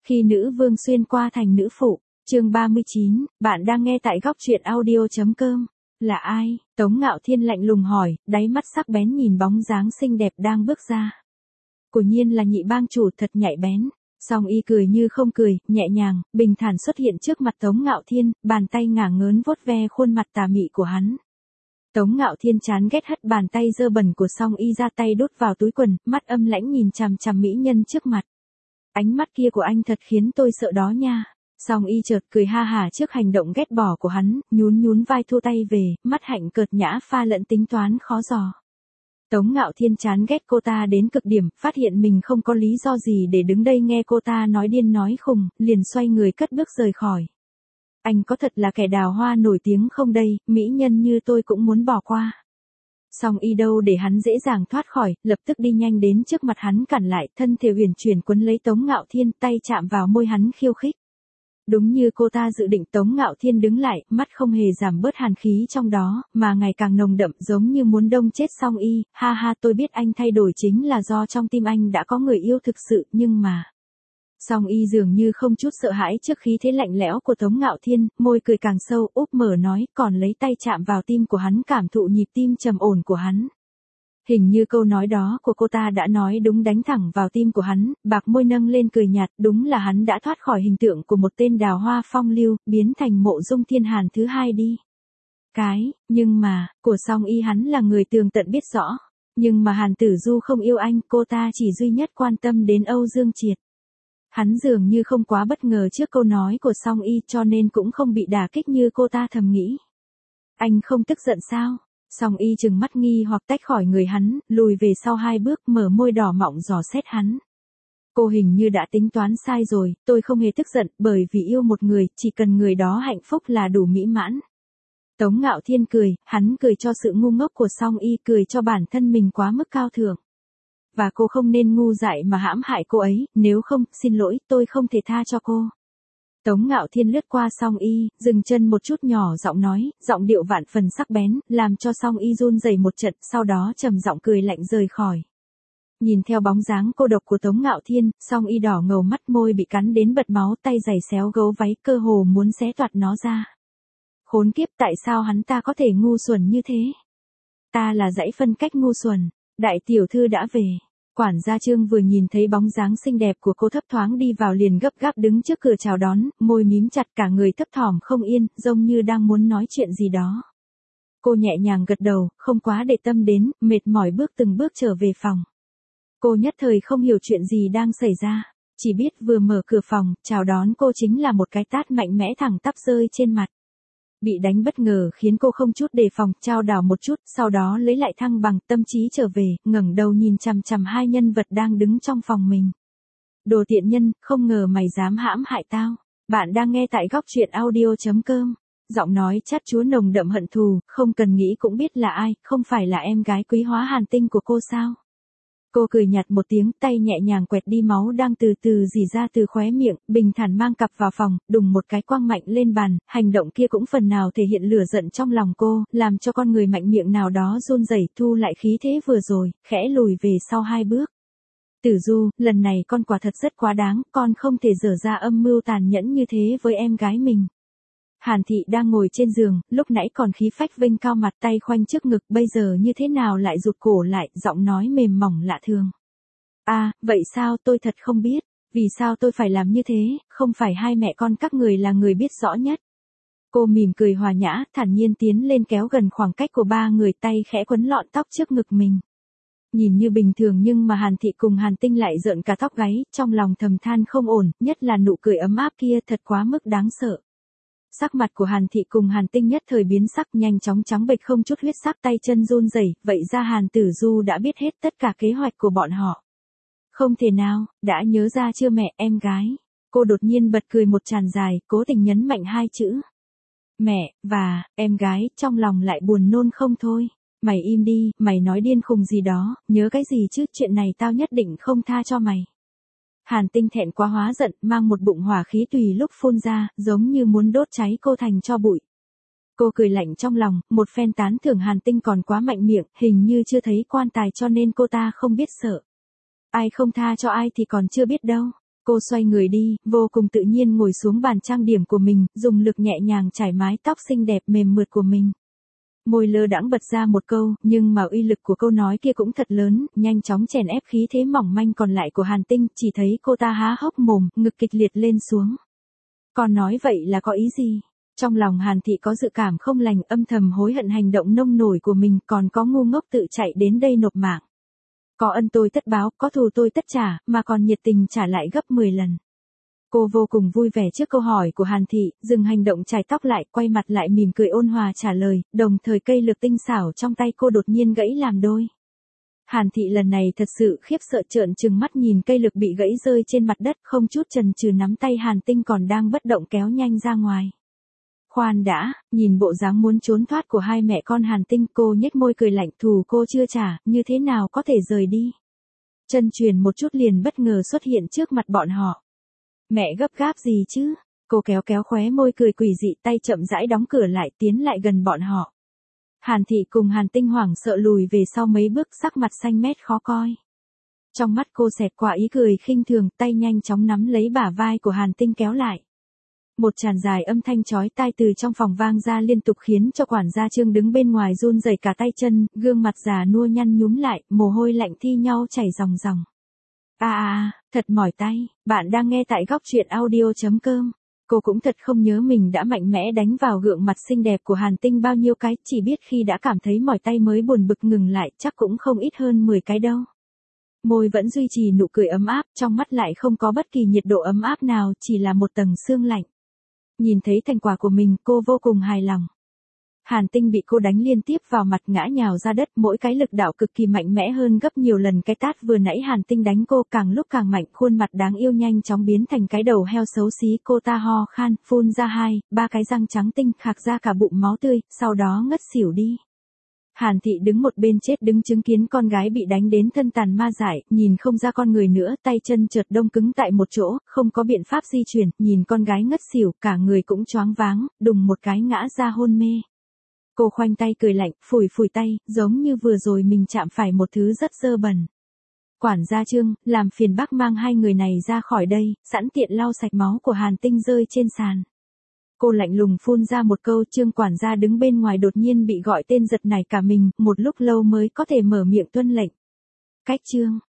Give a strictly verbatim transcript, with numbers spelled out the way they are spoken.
Khi nữ vương xuyên qua thành nữ phụ, chương ba mươi chín, bạn đang nghe tại góc truyện audio.com. Là ai? Tống Ngạo Thiên lạnh lùng hỏi, đáy mắt sắc bén nhìn bóng dáng xinh đẹp đang bước ra. Quả nhiên là nhị bang chủ thật nhạy bén. Song Y cười như không cười, nhẹ nhàng, bình thản xuất hiện trước mặt Tống Ngạo Thiên, bàn tay ngả ngớn vuốt ve khuôn mặt tà mị của hắn. Tống Ngạo Thiên chán ghét hất bàn tay dơ bẩn của Song Y ra, tay đút vào túi quần, mắt âm lãnh nhìn chằm chằm mỹ nhân trước mặt. Ánh mắt kia của anh thật khiến tôi sợ đó nha. Song Y chợt cười ha hả trước hành động ghét bỏ của hắn, nhún nhún vai thu tay về, mắt hạnh cợt nhã pha lẫn tính toán khó dò. Tống Ngạo Thiên chán ghét cô ta đến cực điểm, phát hiện mình không có lý do gì để đứng đây nghe cô ta nói điên nói khùng, liền xoay người cất bước rời khỏi. Anh có thật là kẻ đào hoa nổi tiếng không đây, mỹ nhân như tôi cũng muốn bỏ qua. Song Y đâu để hắn dễ dàng thoát khỏi, lập tức đi nhanh đến trước mặt hắn cản lại, thân thể huyền chuyển quấn lấy Tống Ngạo Thiên, tay chạm vào môi hắn khiêu khích. Đúng như cô ta dự định, Tống Ngạo Thiên đứng lại, mắt không hề giảm bớt hàn khí trong đó, mà ngày càng nồng đậm, giống như muốn đông chết Song Y. Ha ha, tôi biết anh thay đổi chính là do trong tim anh đã có người yêu thực sự, nhưng mà... Song Y dường như không chút sợ hãi trước khí thế lạnh lẽo của Tống Ngạo Thiên, môi cười càng sâu, úp mở nói, còn lấy tay chạm vào tim của hắn, cảm thụ nhịp tim trầm ổn của hắn. Hình như câu nói đó của cô ta đã nói đúng, đánh thẳng vào tim của hắn, bạc môi nâng lên cười nhạt, đúng là hắn đã thoát khỏi hình tượng của một tên đào hoa phong lưu, biến thành Mộ Dung Thiên Hàn thứ hai đi. Cái, nhưng mà, của Song Y hắn là người tường tận biết rõ. Nhưng mà Hàn Tử Du không yêu anh, cô ta chỉ duy nhất quan tâm đến Âu Dương Triệt. Hắn dường như không quá bất ngờ trước câu nói của Song Y, cho nên cũng không bị đả kích như cô ta thầm nghĩ. Anh không tức giận sao? Song Y trừng mắt nghi hoặc tách khỏi người hắn, lùi về sau hai bước, mở môi đỏ mọng dò xét hắn. Cô hình như đã tính toán sai rồi, tôi không hề tức giận, bởi vì yêu một người, chỉ cần người đó hạnh phúc là đủ mỹ mãn. Tống Ngạo Thiên cười, hắn cười cho sự ngu ngốc của Song Y, cười cho bản thân mình quá mức cao thượng. Và cô không nên ngu dại mà hãm hại cô ấy, nếu không, xin lỗi, tôi không thể tha cho cô. Tống Ngạo Thiên lướt qua Song Y, dừng chân một chút, nhỏ giọng nói, giọng điệu vạn phần sắc bén, làm cho Song Y run rẩy một trận, sau đó trầm giọng cười lạnh rời khỏi. Nhìn theo bóng dáng cô độc của Tống Ngạo Thiên, Song Y đỏ ngầu, mắt môi bị cắn đến bật máu, tay giày xéo gấu váy, cơ hồ muốn xé toạc nó ra. Khốn kiếp, tại sao hắn ta có thể ngu xuẩn như thế? Ta là dãy phân cách ngu xuẩn. Đại tiểu thư đã về. Quản gia Trương vừa nhìn thấy bóng dáng xinh đẹp của cô thấp thoáng đi vào liền gấp gáp đứng trước cửa chào đón, môi mím chặt, cả người thấp thỏm không yên, giống như đang muốn nói chuyện gì đó. Cô nhẹ nhàng gật đầu, không quá để tâm đến, mệt mỏi bước từng bước trở về phòng. Cô nhất thời không hiểu chuyện gì đang xảy ra, chỉ biết vừa mở cửa phòng, chào đón cô chính là một cái tát mạnh mẽ thẳng tắp rơi trên mặt. Bị đánh bất ngờ khiến cô không chút đề phòng, chao đảo một chút, sau đó lấy lại thăng bằng, tâm trí trở về, ngẩng đầu nhìn chằm chằm hai nhân vật đang đứng trong phòng mình. Đồ tiện nhân, không ngờ mày dám hãm hại tao. Bạn đang nghe tại góc truyện audio.com. Giọng nói chát chúa nồng đậm hận thù, không cần nghĩ cũng biết là ai, không phải là em gái Quý Hóa Hàn Tinh của cô sao? Cô cười nhạt một tiếng, tay nhẹ nhàng quẹt đi máu đang từ từ rỉ ra từ khóe miệng, bình thản mang cặp vào phòng, đùng một cái quăng mạnh lên bàn, hành động kia cũng phần nào thể hiện lửa giận trong lòng cô, làm cho con người mạnh miệng nào đó run rẩy, thu lại khí thế vừa rồi, khẽ lùi về sau hai bước. Tử Du, lần này con quả thật rất quá đáng, con không thể dở ra âm mưu tàn nhẫn như thế với em gái mình. Hàn Thị đang ngồi trên giường, lúc nãy còn khí phách vênh cao mặt, tay khoanh trước ngực, bây giờ như thế nào lại rụt cổ lại, giọng nói mềm mỏng lạ thường. À, vậy sao, tôi thật không biết, vì sao tôi phải làm như thế, không phải hai mẹ con các người là người biết rõ nhất. Cô mỉm cười hòa nhã, thản nhiên tiến lên kéo gần khoảng cách của ba người, tay khẽ quấn lọn tóc trước ngực mình. Nhìn như bình thường nhưng mà Hàn Thị cùng Hàn Tinh lại rợn cả tóc gáy, trong lòng thầm than không ổn, nhất là nụ cười ấm áp kia thật quá mức đáng sợ. Sắc mặt của Hàn Thị cùng Hàn Tinh nhất thời biến sắc, nhanh chóng trắng bệch không chút huyết sắc, tay chân run rẩy, vậy ra Hàn Tử Du đã biết hết tất cả kế hoạch của bọn họ. Không thể nào, đã nhớ ra chưa mẹ, em gái. Cô đột nhiên bật cười một tràn dài, cố tình nhấn mạnh hai chữ. Mẹ, và, em gái, trong lòng lại buồn nôn không thôi. Mày im đi, mày nói điên khùng gì đó, nhớ cái gì chứ, chuyện này tao nhất định không tha cho mày. Hàn Tinh thẹn quá hóa giận, mang một bụng hỏa khí tùy lúc phun ra, giống như muốn đốt cháy cô thành tro bụi. Cô cười lạnh trong lòng, một phen tán thưởng Hàn Tinh còn quá mạnh miệng, hình như chưa thấy quan tài cho nên cô ta không biết sợ. Ai không tha cho ai thì còn chưa biết đâu. Cô xoay người đi, vô cùng tự nhiên ngồi xuống bàn trang điểm của mình, dùng lực nhẹ nhàng chải mái tóc xinh đẹp mềm mượt của mình. Môi lơ đãng bật ra một câu, nhưng mà uy lực của câu nói kia cũng thật lớn, nhanh chóng chèn ép khí thế mỏng manh còn lại của Hàn Tinh, chỉ thấy cô ta há hốc mồm, ngực kịch liệt lên xuống. Còn nói vậy là có ý gì? Trong lòng Hàn Thị có dự cảm không lành, âm thầm hối hận hành động nông nổi của mình, còn có ngu ngốc tự chạy đến đây nộp mạng. Có ân tôi tất báo, có thù tôi tất trả, mà còn nhiệt tình trả lại gấp mười lần. Cô vô cùng vui vẻ trước câu hỏi của Hàn Thị, dừng hành động chải tóc lại, quay mặt lại mỉm cười ôn hòa trả lời, đồng thời cây lược tinh xảo trong tay cô đột nhiên gãy làm đôi. Hàn Thị lần này thật sự khiếp sợ trợn trừng mắt nhìn cây lược bị gãy rơi trên mặt đất, không chút chần chừ nắm tay Hàn Tinh còn đang bất động kéo nhanh ra ngoài. Khoan đã, nhìn bộ dáng muốn trốn thoát của hai mẹ con Hàn Tinh, cô nhếch môi cười lạnh, thù cô chưa trả, như thế nào có thể rời đi. Chân truyền một chút liền bất ngờ xuất hiện trước mặt bọn họ. Mẹ gấp gáp gì chứ? Cô kéo kéo khóe môi cười quỷ dị, tay chậm rãi đóng cửa lại, tiến lại gần bọn họ. Hàn Thị cùng Hàn Tinh hoảng sợ lùi về sau mấy bước, sắc mặt xanh mét khó coi. Trong mắt cô xẹt qua ý cười khinh thường, tay nhanh chóng nắm lấy bả vai của Hàn Tinh kéo lại. Một tràn dài âm thanh chói tai từ trong phòng vang ra liên tục khiến cho quản gia Trương đứng bên ngoài run rẩy cả tay chân, gương mặt già nua nhăn nhúm lại, mồ hôi lạnh thi nhau chảy ròng ròng. À à, thật mỏi tay, bạn đang nghe tại góc truyện audio chấm com. Cô cũng thật không nhớ mình đã mạnh mẽ đánh vào gương mặt xinh đẹp của Hàn Tinh bao nhiêu cái, chỉ biết khi đã cảm thấy mỏi tay mới buồn bực ngừng lại, chắc cũng không ít hơn mười cái đâu. Môi vẫn duy trì nụ cười ấm áp, trong mắt lại không có bất kỳ nhiệt độ ấm áp nào, chỉ là một tầng sương lạnh. Nhìn thấy thành quả của mình, cô vô cùng hài lòng. Hàn Tinh bị cô đánh liên tiếp vào mặt ngã nhào ra đất, mỗi cái lực đạo cực kỳ mạnh mẽ hơn gấp nhiều lần cái tát vừa nãy Hàn Tinh đánh cô, càng lúc càng mạnh, khuôn mặt đáng yêu nhanh chóng biến thành cái đầu heo xấu xí, cô ta ho khan, phun ra hai, ba cái răng trắng tinh, khạc ra cả bụng máu tươi, sau đó ngất xỉu đi. Hàn Thị đứng một bên chết đứng chứng kiến con gái bị đánh đến thân tàn ma dại, nhìn không ra con người nữa, tay chân chợt đông cứng tại một chỗ, không có biện pháp di chuyển, nhìn con gái ngất xỉu, cả người cũng choáng váng, đùng một cái ngã ra hôn mê. Cô khoanh tay cười lạnh, phủi phủi tay, giống như vừa rồi mình chạm phải một thứ rất dơ bẩn. Quản gia Trương, làm phiền bác mang hai người này ra khỏi đây, sẵn tiện lau sạch máu của Hàn Tinh rơi trên sàn. Cô lạnh lùng phun ra một câu, Trương quản gia đứng bên ngoài đột nhiên bị gọi tên giật nảy cả mình, một lúc lâu mới có thể mở miệng tuân lệnh. Cách Trương,